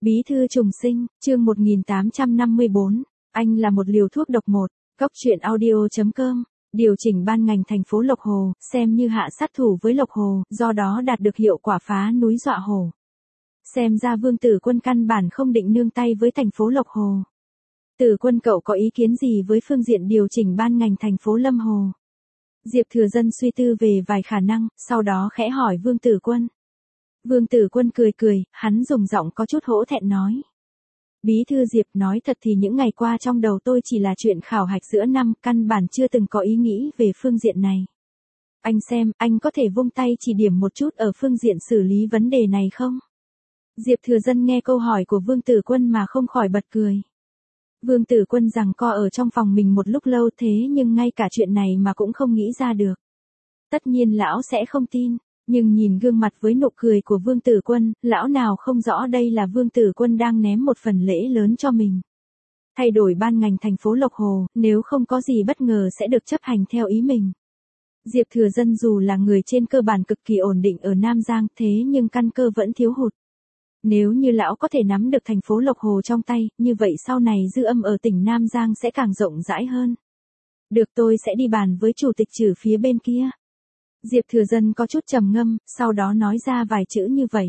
Bí thư trùng sinh, chương 1854, anh là một liều thuốc độc một, Cóc truyện audio.com, điều chỉnh ban ngành thành phố Lộc Hồ, xem như hạ sát thủ với Lộc Hồ, do đó đạt được hiệu quả phá núi dọa hổ. Xem ra Vương Tử Quân căn bản không định nương tay với thành phố Lộc Hồ. Tử Quân cậu có ý kiến gì với phương diện điều chỉnh ban ngành thành phố Lâm Hồ? Diệp Thừa Dân suy tư về vài khả năng, sau đó khẽ hỏi Vương Tử Quân. Vương Tử Quân cười cười, hắn dùng giọng có chút hổ thẹn nói. Bí thư Diệp, nói thật thì những ngày qua trong đầu tôi chỉ là chuyện khảo hạch giữa năm, căn bản chưa từng có ý nghĩ về phương diện này. Anh xem, anh có thể vung tay chỉ điểm một chút ở phương diện xử lý vấn đề này không? Diệp Thừa Dân nghe câu hỏi của Vương Tử Quân mà không khỏi bật cười. Vương Tử Quân giằng co ở trong phòng mình một lúc lâu thế nhưng ngay cả chuyện này mà cũng không nghĩ ra được. Tất nhiên lão sẽ không tin. Nhưng nhìn gương mặt với nụ cười của Vương Tử Quân, lão nào không rõ đây là Vương Tử Quân đang ném một phần lễ lớn cho mình. Thay đổi ban ngành thành phố Lộc Hồ, nếu không có gì bất ngờ sẽ được chấp hành theo ý mình. Diệp Thừa Dân dù là người trên cơ bản cực kỳ ổn định ở Nam Giang thế nhưng căn cơ vẫn thiếu hụt. Nếu như lão có thể nắm được thành phố Lộc Hồ trong tay, như vậy sau này dư âm ở tỉnh Nam Giang sẽ càng rộng rãi hơn. Được, tôi sẽ đi bàn với chủ tịch trừ phía bên kia. Diệp Thừa Dân có chút trầm ngâm, sau đó nói ra vài chữ như vậy.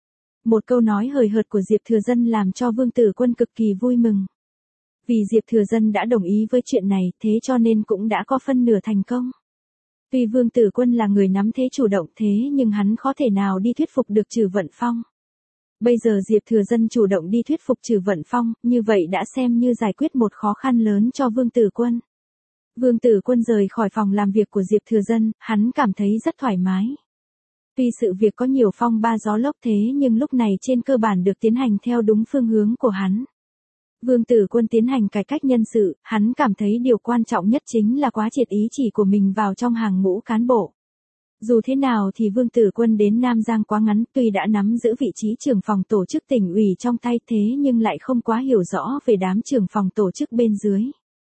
Một câu nói hời hợt của Diệp Thừa Dân làm cho Vương Tử Quân cực kỳ vui mừng. Vì Diệp Thừa Dân đã đồng ý với chuyện này, thế cho nên cũng đã có phân nửa thành công. Tuy Vương Tử Quân là người nắm thế chủ động thế nhưng hắn khó thể nào đi thuyết phục được Trừ Vận Phong. Bây giờ Diệp Thừa Dân chủ động đi thuyết phục Trừ Vận Phong, như vậy đã xem như giải quyết một khó khăn lớn cho Vương Tử Quân. Vương Tử Quân rời khỏi phòng làm việc của Diệp Thừa Dân, hắn cảm thấy rất thoải mái. Tuy sự việc có nhiều phong ba gió lốc thế nhưng lúc này trên cơ bản được tiến hành theo đúng phương hướng của hắn. Vương Tử Quân tiến hành cải cách nhân sự, hắn cảm thấy điều quan trọng nhất chính là quán triệt ý chỉ của mình vào trong hàng ngũ cán bộ. Dù thế nào thì Vương Tử Quân đến Nam Giang quá ngắn, tuy đã nắm giữ vị trí trưởng phòng tổ chức tỉnh ủy trong tay thế nhưng lại không quá hiểu rõ về đám trưởng phòng tổ chức bên dưới.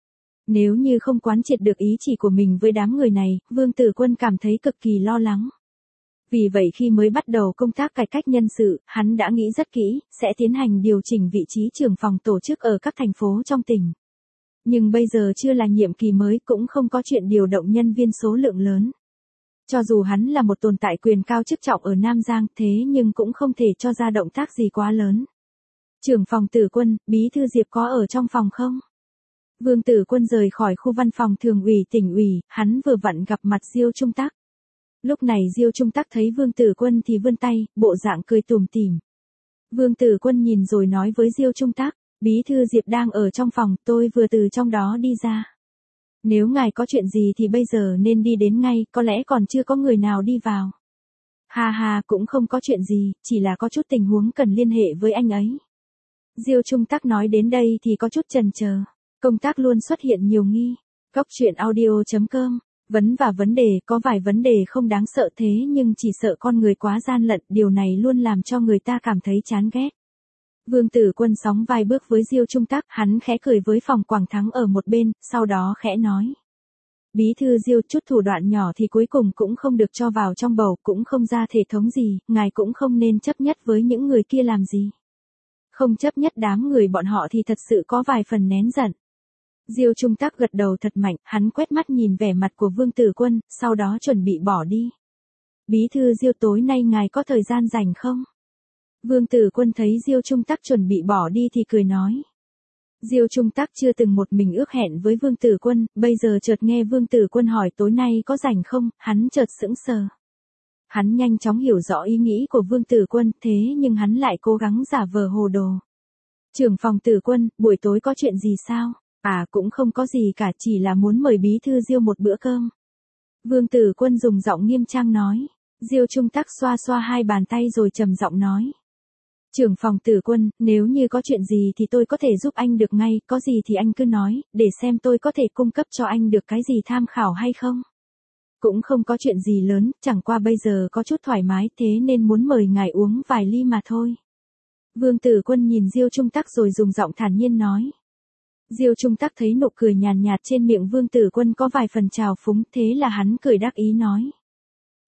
Nếu như không quán triệt được ý chỉ của mình với đám người này, Vương Tử Quân cảm thấy cực kỳ lo lắng. Vì vậy khi mới bắt đầu công tác cải cách nhân sự, hắn đã nghĩ rất kỹ, sẽ tiến hành điều chỉnh vị trí trưởng phòng tổ chức ở các thành phố trong tỉnh. Nhưng bây giờ chưa là nhiệm kỳ mới cũng không có chuyện điều động nhân viên số lượng lớn. Cho dù hắn là một tồn tại quyền cao chức trọng ở Nam Giang thế nhưng cũng không thể cho ra động tác gì quá lớn. Trưởng phòng Tử Quân, Bí thư Diệp có ở trong phòng không? Vương Tử Quân rời khỏi khu văn phòng thường ủy tỉnh ủy, hắn vừa vặn gặp mặt Diêu Trung Tắc. Lúc này Diêu Trung Tắc thấy Vương Tử Quân thì vươn tay, bộ dạng cười tủm tỉm. Vương Tử Quân nhìn rồi nói với Diêu Trung Tắc, Bí thư Diệp đang ở trong phòng, tôi vừa từ trong đó đi ra. Nếu ngài có chuyện gì thì bây giờ nên đi đến ngay, có lẽ còn chưa có người nào đi vào. Ha ha, cũng không có chuyện gì, chỉ là có chút tình huống cần liên hệ với anh ấy. Diêu Trung Tắc nói đến đây thì có chút chần chờ. Công tác luôn xuất hiện nhiều nghi. Cóc truyện audio.com, vấn đề, có vài vấn đề không đáng sợ thế nhưng chỉ sợ con người quá gian lận, điều này luôn làm cho người ta cảm thấy chán ghét. Vương Tử Quân sóng vai bước với Diêu Trung Tắc, hắn khẽ cười với Phòng Quảng Thắng ở một bên, sau đó khẽ nói. Bí thư Diêu, chút thủ đoạn nhỏ thì cuối cùng cũng không được cho vào trong bầu, cũng không ra thể thống gì, ngài cũng không nên chấp nhất với những người kia làm gì. Không chấp nhất đám người bọn họ thì thật sự có vài phần nén giận. Diêu Trung Tắc gật đầu thật mạnh, hắn quét mắt nhìn vẻ mặt của Vương Tử Quân, sau đó chuẩn bị bỏ đi. Bí thư Diêu, tối nay ngài có thời gian rảnh không? Vương Tử Quân thấy Diêu Trung Tắc chuẩn bị bỏ đi thì cười nói. Diêu Trung Tắc chưa từng một mình ước hẹn với Vương Tử Quân, bây giờ chợt nghe Vương Tử Quân hỏi tối nay có rảnh không, hắn chợt sững sờ. Hắn nhanh chóng hiểu rõ ý nghĩ của Vương Tử Quân, thế nhưng hắn lại cố gắng giả vờ hồ đồ. Trưởng phòng Tử Quân, buổi tối có chuyện gì sao? À, cũng không có gì cả, chỉ là muốn mời Bí thư Diêu một bữa cơm. Vương Tử Quân dùng giọng nghiêm trang nói. Diêu Trung Tắc xoa xoa hai bàn tay rồi trầm giọng nói. Trưởng phòng Tử Quân, nếu như có chuyện gì thì tôi có thể giúp anh được ngay, có gì thì anh cứ nói, để xem tôi có thể cung cấp cho anh được cái gì tham khảo hay không. Cũng không có chuyện gì lớn, chẳng qua bây giờ có chút thoải mái thế nên muốn mời ngài uống vài ly mà thôi. Vương Tử Quân nhìn Diêu Trung Tắc rồi dùng giọng thản nhiên nói. Diêu Trung Tắc thấy nụ cười nhàn nhạt trên miệng Vương Tử Quân có vài phần trào phúng thế là hắn cười đắc ý nói.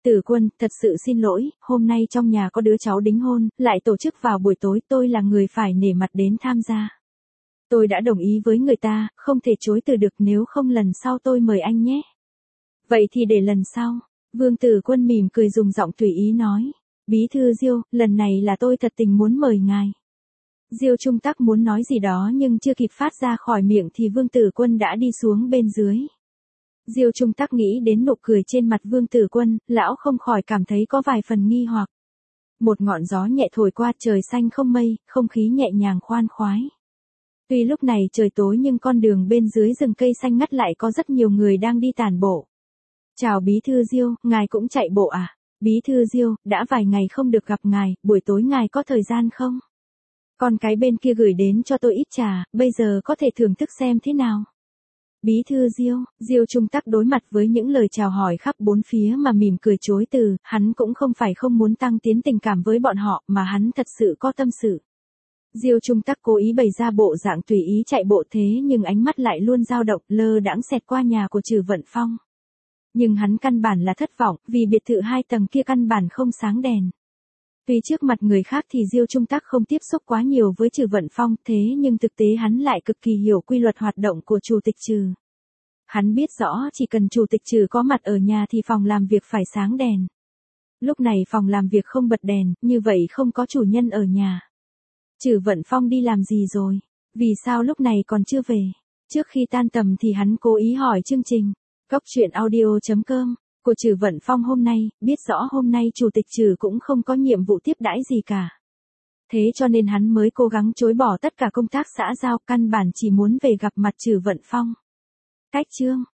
Tử Quân, thật sự xin lỗi, hôm nay trong nhà có đứa cháu đính hôn, lại tổ chức vào buổi tối, tôi là người phải nể mặt đến tham gia. Tôi đã đồng ý với người ta, không thể chối từ được, nếu không lần sau tôi mời anh nhé. Vậy thì để lần sau. Vương Tử Quân mỉm cười dùng giọng tùy ý nói. Bí thư Diêu, lần này là tôi thật tình muốn mời ngài. Diêu Trung Tắc muốn nói gì đó nhưng chưa kịp phát ra khỏi miệng thì Vương Tử Quân đã đi xuống bên dưới. Diêu Trung Tắc nghĩ đến nụ cười trên mặt Vương Tử Quân, lão không khỏi cảm thấy có vài phần nghi hoặc. Một ngọn gió nhẹ thổi qua, trời xanh không mây, không khí nhẹ nhàng khoan khoái. Tuy lúc này trời tối nhưng con đường bên dưới rừng cây xanh ngắt lại có rất nhiều người đang đi tản bộ. Chào Bí thư Diêu, ngài cũng chạy bộ à? Bí thư Diêu, đã vài ngày không được gặp ngài, buổi tối ngài có thời gian không? Con cái bên kia gửi đến cho tôi ít trà, bây giờ có thể thưởng thức xem thế nào. Bí thư Diêu, Diêu Trung Tắc đối mặt với những lời chào hỏi khắp bốn phía mà mỉm cười chối từ, hắn cũng không phải không muốn tăng tiến tình cảm với bọn họ mà hắn thật sự có tâm sự. Diêu Trung Tắc cố ý bày ra bộ dạng tùy ý chạy bộ thế nhưng ánh mắt lại luôn dao động lơ đãng xẹt qua nhà của Trừ Vận Phong. Nhưng hắn căn bản là thất vọng vì biệt thự 2 tầng kia căn bản không sáng đèn. Tuy trước mặt người khác thì Diêu Trung Tắc không tiếp xúc quá nhiều với Trừ Vận Phong thế nhưng thực tế hắn lại cực kỳ hiểu quy luật hoạt động của Chủ tịch Trừ. Hắn biết rõ chỉ cần Chủ tịch Trừ có mặt ở nhà thì phòng làm việc phải sáng đèn. Lúc này phòng làm việc không bật đèn, như vậy không có chủ nhân ở nhà. Trừ Vận Phong đi làm gì rồi? Vì sao lúc này còn chưa về? Trước khi tan tầm thì hắn cố ý hỏi chương trình Cốc truyện audio.com của Trừ Vận Phong hôm nay, biết rõ hôm nay Chủ tịch Trừ cũng không có nhiệm vụ tiếp đãi gì cả. Thế cho nên hắn mới cố gắng chối bỏ tất cả công tác xã giao, căn bản chỉ muốn về gặp mặt Trừ Vận Phong. Cách chương